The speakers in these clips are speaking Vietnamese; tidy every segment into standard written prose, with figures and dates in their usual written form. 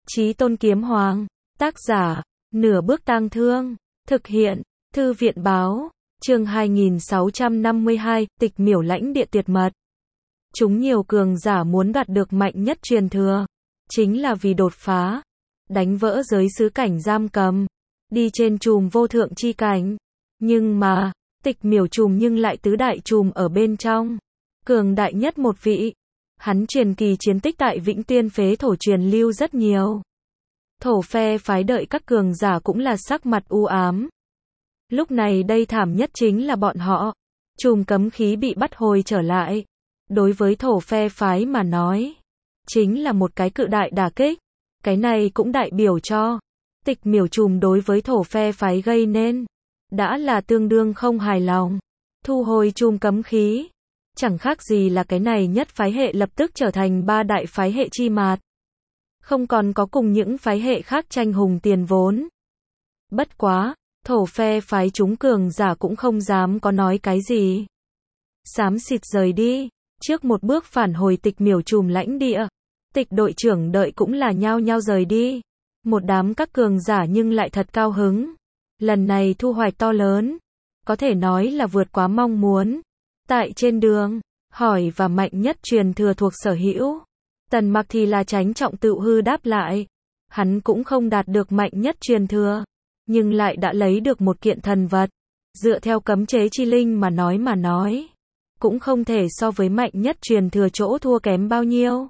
Chí Tôn Kiếm Hoàng. Tác giả, Nửa Bước Tang Thương. Thực hiện, Thư viện Báo. Chương 2652, Tịch Miểu Lãnh Địa tuyệt mật. Chúng nhiều cường giả muốn đoạt được mạnh nhất truyền thừa, chính là vì đột phá, đánh vỡ giới xứ cảnh giam cầm, đi trên chùm vô thượng chi cảnh. Nhưng mà, Tịch Miểu chùm nhưng lại tứ đại chùm ở bên trong, cường đại nhất một vị. Hắn truyền kỳ chiến tích tại Vĩnh Tuyên Phế Thổ truyền lưu rất nhiều. Thổ phe phái đợi các cường giả cũng là sắc mặt u ám. Lúc này đây thảm nhất chính là bọn họ. Chùm cấm khí bị bắt hồi trở lại. Đối với thổ phe phái mà nói, chính là một cái cự đại đả kích. Cái này cũng đại biểu cho Tịch Miểu chùm đối với thổ phe phái gây nên đã là tương đương không hài lòng. Thu hồi chùm cấm khí, chẳng khác gì là cái này nhất phái hệ lập tức trở thành ba đại phái hệ chi mạt. Không còn có cùng những phái hệ khác tranh hùng tiền vốn. Bất quá, thổ phe phái chúng cường giả cũng không dám có nói cái gì. Xám xịt rời đi, trước một bước phản hồi Tịch Miểu chùm lãnh địa. Tịch đội trưởng đợi cũng là nhao nhao rời đi. Một đám các cường giả nhưng lại thật cao hứng. Lần này thu hoạch to lớn, có thể nói là vượt quá mong muốn. Tại trên đường, hỏi và mạnh nhất truyền thừa thuộc sở hữu. Tần Mặc thì là tránh trọng tự hư đáp lại. Hắn cũng không đạt được mạnh nhất truyền thừa, nhưng lại đã lấy được một kiện thần vật. Dựa theo cấm chế chi linh mà nói, cũng không thể so với mạnh nhất truyền thừa chỗ thua kém bao nhiêu.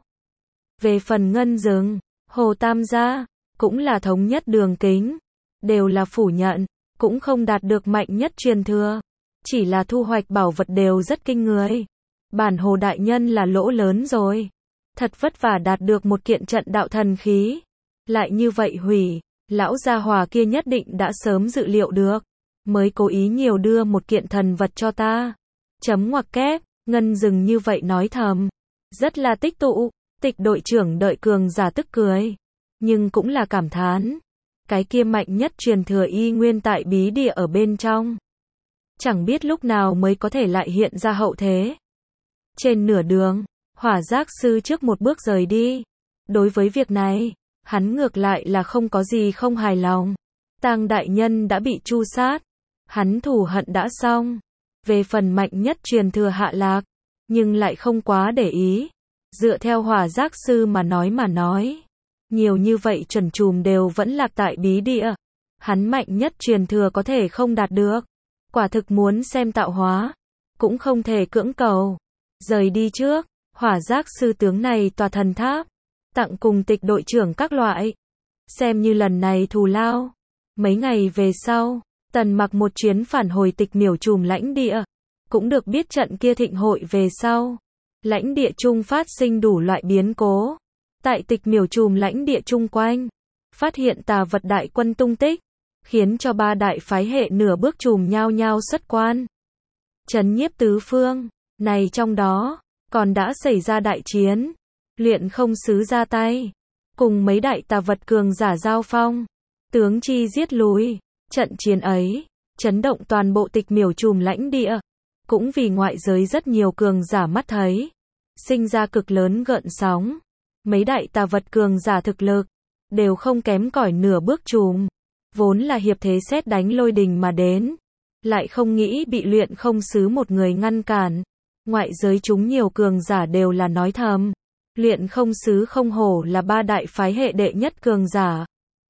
Về phần Ngân Dừng, Hồ Tam gia, cũng là thống nhất đường kính, đều là phủ nhận, cũng không đạt được mạnh nhất truyền thừa. Chỉ là thu hoạch bảo vật đều rất kinh người. Bản Hồ đại nhân là lỗ lớn rồi. Thật vất vả đạt được một kiện trận đạo thần khí. Lại như vậy hủy, lão gia hòa kia nhất định đã sớm dự liệu được. Mới cố ý nhiều đưa một kiện thần vật cho ta. Chấm ngoặc kép, Ngân Dừng như vậy nói thầm. Rất là tích tụ, Tịch đội trưởng đợi cường giả tức cười. Nhưng cũng là cảm thán. Cái kia mạnh nhất truyền thừa y nguyên tại bí địa ở bên trong. Chẳng biết lúc nào mới có thể lại hiện ra hậu thế. Trên nửa đường, Hỏa Giác sư trước một bước rời đi. Đối với việc này, hắn ngược lại là không có gì không hài lòng. Tang đại nhân đã bị tru sát, hắn thù hận đã xong. Về phần mạnh nhất truyền thừa hạ lạc, nhưng lại không quá để ý. Dựa theo Hỏa Giác sư mà nói, nhiều như vậy chuẩn chùm đều vẫn lạc tại bí địa. Hắn mạnh nhất truyền thừa có thể không đạt được. Quả thực muốn xem tạo hóa, cũng không thể cưỡng cầu. Rời đi trước, Hỏa Giác sư tướng này tòa thần tháp, tặng cùng Tịch đội trưởng các loại. Xem như lần này thù lao. Mấy ngày về sau, Tần Mặc một chuyến phản hồi Tịch Miểu chùm lãnh địa. Cũng được biết trận kia thịnh hội về sau. Lãnh địa chung phát sinh đủ loại biến cố. Tại Tịch Miểu chùm lãnh địa chung quanh, phát hiện tà vật đại quân tung tích. Khiến cho ba đại phái hệ nửa bước chùm nhao nhao xuất quan. Trấn nhiếp tứ phương, này trong đó, còn đã xảy ra đại chiến. Luyện không sứ ra tay, cùng mấy đại tà vật cường giả giao phong. Tướng chi giết lùi, trận chiến ấy, chấn động toàn bộ Tịch Miểu chùm lãnh địa. Cũng vì ngoại giới rất nhiều cường giả mắt thấy, sinh ra cực lớn gợn sóng. Mấy đại tà vật cường giả thực lực, đều không kém cỏi nửa bước chùm. Vốn là hiệp thế sét đánh lôi đình mà đến, lại không nghĩ bị luyện không sứ một người ngăn cản. Ngoại giới chúng nhiều cường giả đều là nói thầm. Luyện không sứ không hổ là ba đại phái hệ đệ nhất cường giả.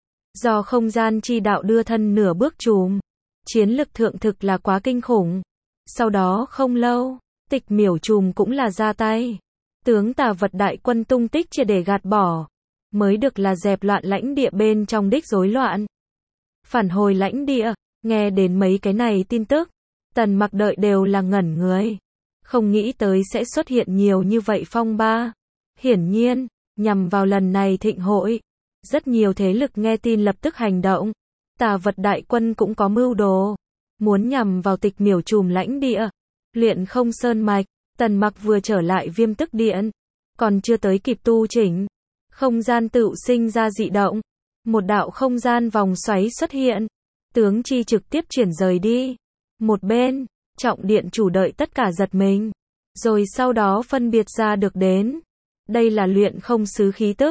Do không gian chi đạo đưa thân nửa bước chùm, chiến lực thượng thực là quá kinh khủng. Sau đó không lâu, Tịch Miểu chùm cũng là ra tay. Tướng tà vật đại quân tung tích chia để gạt bỏ, mới được là dẹp loạn lãnh địa bên trong đích rối loạn. Phản hồi lãnh địa, nghe đến mấy cái này tin tức, Tần Mặc đợi đều là ngẩn người. Không nghĩ tới sẽ xuất hiện nhiều như vậy phong ba. Hiển nhiên, nhằm vào lần này thịnh hội, rất nhiều thế lực nghe tin lập tức hành động. Tà vật đại quân cũng có mưu đồ, muốn nhằm vào Tịch Miểu chùm lãnh địa. Luyện không sơn mạch, Tần Mặc vừa trở lại Viêm Tức Điện, còn chưa tới kịp tu chỉnh, không gian tự sinh ra dị động. Một đạo không gian vòng xoáy xuất hiện, tướng chi trực tiếp chuyển rời đi. Một bên, trọng điện chủ đợi tất cả giật mình, rồi sau đó phân biệt ra được đến. Đây là luyện không sứ khí tức.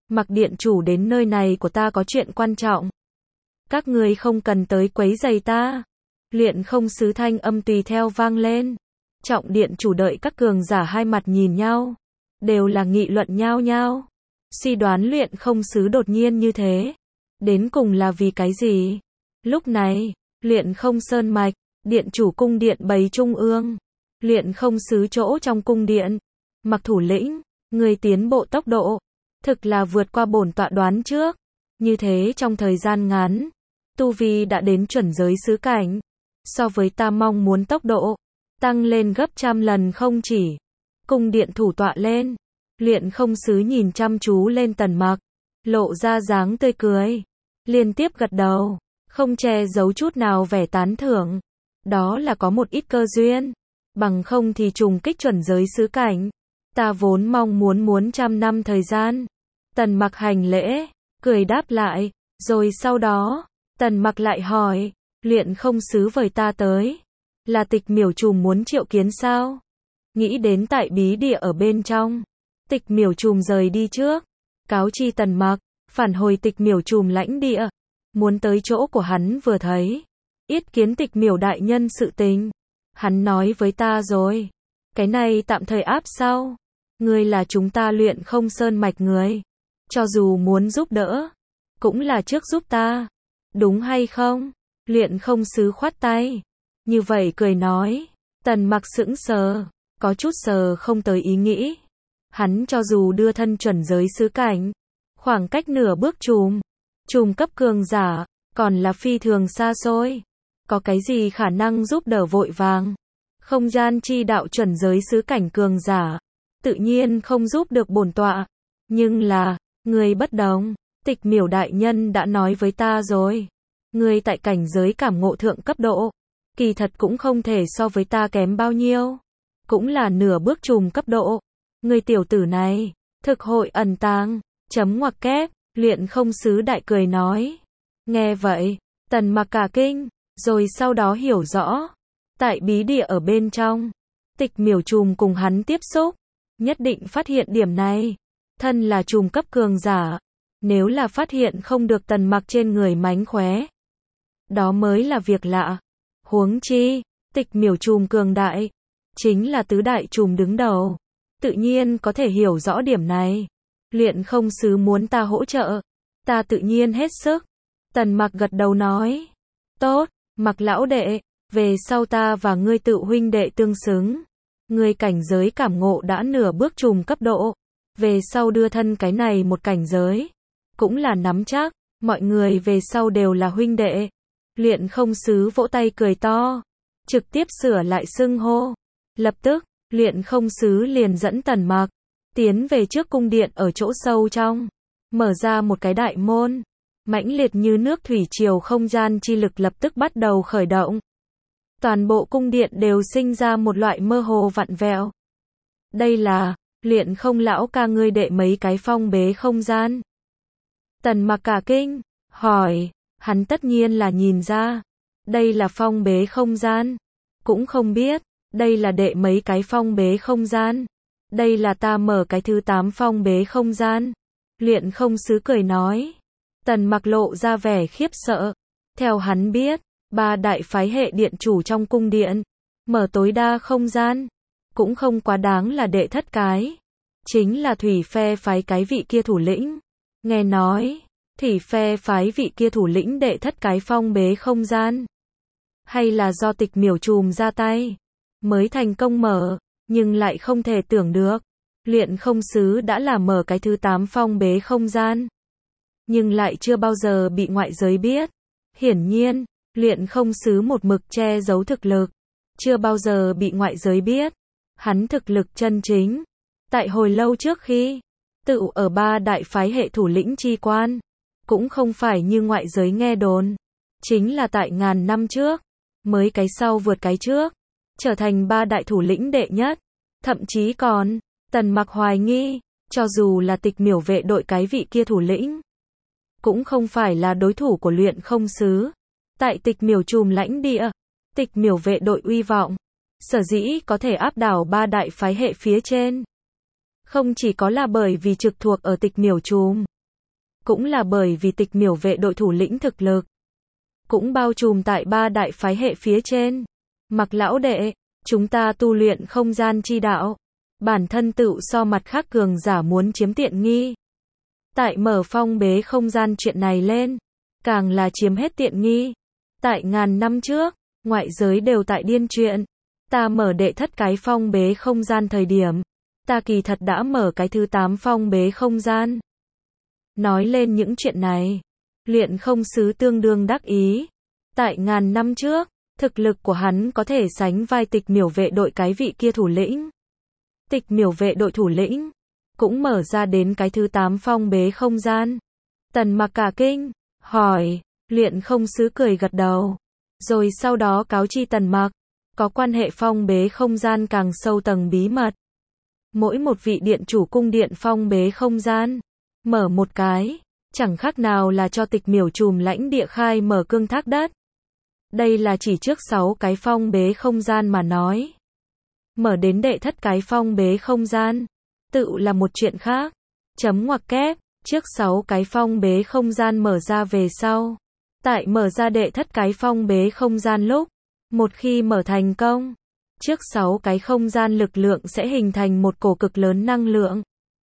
Mặc điện chủ đến nơi này của ta có chuyện quan trọng. Các ngươi không cần tới quấy rầy ta. Luyện không sứ thanh âm tùy theo vang lên. Trọng điện chủ đợi các cường giả hai mặt nhìn nhau. Đều là nghị luận nhau nhau. Suy đoán luyện không sứ đột nhiên như thế. Đến cùng là vì cái gì? Lúc này, luyện không sơn mạch, điện chủ cung điện bầy trung ương. Luyện không sứ chỗ trong cung điện. Mặc thủ lĩnh, người tiến bộ tốc độ. Thực là vượt qua bổn tọa đoán trước. Như thế trong thời gian ngắn. Tu vi đã đến chuẩn giới sứ cảnh. So với ta mong muốn tốc độ. Tăng lên gấp trăm lần không chỉ. Cung điện thủ tọa lên. Luyện không sứ nhìn chăm chú lên Tần Mặc. Lộ ra dáng tươi cười. Liên tiếp gật đầu. Không che giấu chút nào vẻ tán thưởng. Đó là có một ít cơ duyên. Bằng không thì trùng kích chuẩn giới sứ cảnh. Ta vốn mong muốn trăm năm thời gian. Tần Mặc hành lễ. Cười đáp lại. Rồi sau đó, Tần Mặc lại hỏi. Luyện không sứ với ta tới. Là Tịch Miểu Trùm muốn triệu kiến sao? Nghĩ đến tại bí địa ở bên trong. Tịch Miểu Trùm rời đi trước. Cáo chi Tần Mặc. Phản hồi Tịch Miểu Trùm lãnh địa. Muốn tới chỗ của hắn vừa thấy. Yết kiến Tịch Miểu đại nhân sự tình. Hắn nói với ta rồi. Cái này tạm thời áp sau. Ngươi là chúng ta luyện không sơn mạch người. Cho dù muốn giúp đỡ. Cũng là trước giúp ta. Đúng hay không? Luyện không sứ khoát tay. Như vậy cười nói. Tần Mặc sững sờ. Có chút sờ không tới ý nghĩ. Hắn cho dù đưa thân chuẩn giới sứ cảnh. Khoảng cách nửa bước trùm cấp cường giả. Còn là phi thường xa xôi. Có cái gì khả năng giúp đỡ vội vàng. Không gian chi đạo chuẩn giới sứ cảnh cường giả. Tự nhiên không giúp được bổn tọa. Nhưng là, người bất đồng. Tịch Miểu đại nhân đã nói với ta rồi. Người tại cảnh giới cảm ngộ thượng cấp độ. Kỳ thật cũng không thể so với ta kém bao nhiêu. Cũng là nửa bước trùm cấp độ. Người tiểu tử này, thực hội ẩn tàng. Chấm ngoặc kép, luyện không sứ đại cười nói. Nghe vậy, Tần Mặc cả kinh. Rồi sau đó hiểu rõ. Tại bí địa ở bên trong. Tịch Miểu Trùm cùng hắn tiếp xúc. Nhất định phát hiện điểm này. Thân là trùm cấp cường giả. Nếu là phát hiện không được Tần Mặc trên người mánh khóe. Đó mới là việc lạ. Huống chi, Tịch Miểu Trùm cường đại. Chính là tứ đại trùm đứng đầu. Tự nhiên có thể hiểu rõ điểm này. Luyện không sứ muốn ta hỗ trợ. Ta tự nhiên hết sức. Tần Mặc gật đầu nói. Tốt, Mặc lão đệ. Về sau ta và ngươi tự huynh đệ tương xứng. Ngươi cảnh giới cảm ngộ đã nửa bước trùm cấp độ. Về sau đưa thân cái này một cảnh giới. Cũng là nắm chắc. Mọi người về sau đều là huynh đệ. Luyện không sứ vỗ tay cười to. Trực tiếp sửa lại xưng hô. Lập tức, luyện không sứ liền dẫn Tần Mặc. Tiến về trước cung điện ở chỗ sâu trong. Mở ra một cái đại môn. Mãnh liệt như nước thủy triều không gian chi lực lập tức bắt đầu khởi động. Toàn bộ cung điện đều sinh ra một loại mơ hồ vặn vẹo. Đây là, luyện không lão ca ngươi đệ mấy cái phong bế không gian. Tần Mặc cả kinh, hỏi, hắn tất nhiên là nhìn ra. Đây là phong bế không gian. Cũng không biết, đây là đệ mấy cái phong bế không gian. Đây là ta mở cái thứ 8 phong bế không gian. Luyện không sứ cười nói. Tần Mặc lộ ra vẻ khiếp sợ. Theo hắn biết, 3 đại phái hệ điện chủ trong cung điện. Mở tối đa không gian. Cũng không quá đáng là đệ thất cái. Chính là thủy phe phái cái vị kia thủ lĩnh. Nghe nói, thủy phe phái vị kia thủ lĩnh đệ thất cái phong bế không gian. Hay là do Tịch Miểu Trùm ra tay. Mới thành công mở. Nhưng lại không thể tưởng được. Luyện không sứ đã là mở cái thứ 8 phong bế không gian. Nhưng lại chưa bao giờ bị ngoại giới biết. Hiển nhiên, luyện không sứ một mực che giấu thực lực. Chưa bao giờ bị ngoại giới biết. Hắn thực lực chân chính. Tại hồi lâu trước khi, tự ở 3 đại phái hệ thủ lĩnh chi quan. Cũng không phải như ngoại giới nghe đồn. Chính là tại ngàn năm trước. Mới cái sau vượt cái trước. Trở thành 3 đại thủ lĩnh đệ nhất. Thậm chí còn, Tần Mặc hoài nghi, cho dù là Tịch Miểu vệ đội cái vị kia thủ lĩnh. Cũng không phải là đối thủ của luyện không sứ. Tại Tịch Miểu Trùm lãnh địa, Tịch Miểu vệ đội uy vọng. Sở dĩ có thể áp đảo 3 đại phái hệ phía trên. Không chỉ có là bởi vì trực thuộc ở Tịch Miểu Trùm. cũng là bởi vì tịch miểu vệ đội thủ lĩnh thực lực cũng bao trùm tại 3 đại phái hệ phía trên. Mặc lão đệ, chúng ta tu luyện không gian chi đạo, bản thân tựu so mặt khác cường giả muốn chiếm tiện nghi. Tại mở phong bế không gian chuyện này lên, càng là chiếm hết tiện nghi. Tại ngàn năm trước, ngoại giới đều tại điên chuyện. Ta mở đệ thất cái phong bế không gian thời điểm, ta kỳ thật đã mở cái thứ 8 phong bế không gian. Nói lên những chuyện này, Luyện Không Sứ tương đương đắc ý. Tại ngàn năm trước, thực lực của hắn có thể sánh vai tịch miểu vệ đội cái vị kia thủ lĩnh. Tịch miểu vệ đội thủ lĩnh cũng mở ra đến cái thứ 8 phong bế không gian. Tần Mặc cả kinh, hỏi, Luyện Không Sứ cười gật đầu. Rồi sau đó cáo chi Tần Mặc, có quan hệ phong bế không gian càng sâu tầng bí mật. Mỗi một vị điện chủ cung điện phong bế không gian, mở một cái, chẳng khác nào là cho tịch miểu trùm lãnh địa khai mở cương thác đất. Đây là chỉ trước 6 cái phong bế không gian mà nói. Mở đến đệ thất cái phong bế không gian, tự là một chuyện khác. Chấm ngoặc kép, trước 6 cái phong bế không gian mở ra về sau. Tại mở ra đệ thất cái phong bế không gian lúc, một khi mở thành công, trước 6 cái không gian lực lượng sẽ hình thành một cổ cực lớn năng lượng.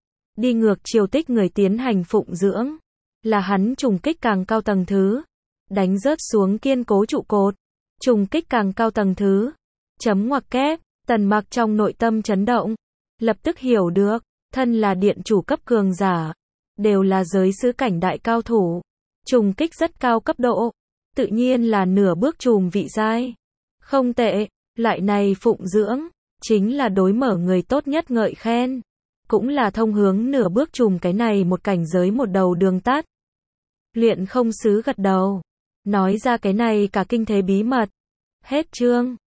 Đi ngược chiều tích người tiến hành phụng dưỡng, là hắn trùng kích càng cao tầng thứ, đánh rớt xuống kiên cố trụ cột, trùng kích càng cao tầng thứ. Chấm ngoặc kép, Tần Mặc trong nội tâm chấn động, lập tức hiểu được, thân là điện chủ cấp cường giả, đều là giới sứ cảnh đại cao thủ, trùng kích rất cao cấp độ, tự nhiên là nửa bước trùm vị giai. Không tệ, lại này phụng dưỡng, chính là đối mở người tốt nhất ngợi khen, cũng là thông hướng nửa bước trùm cái này một cảnh giới một đầu đường tắt. Luyện Không Sứ gật đầu, nói ra cái này cả kinh thế bí mật. Hết chương.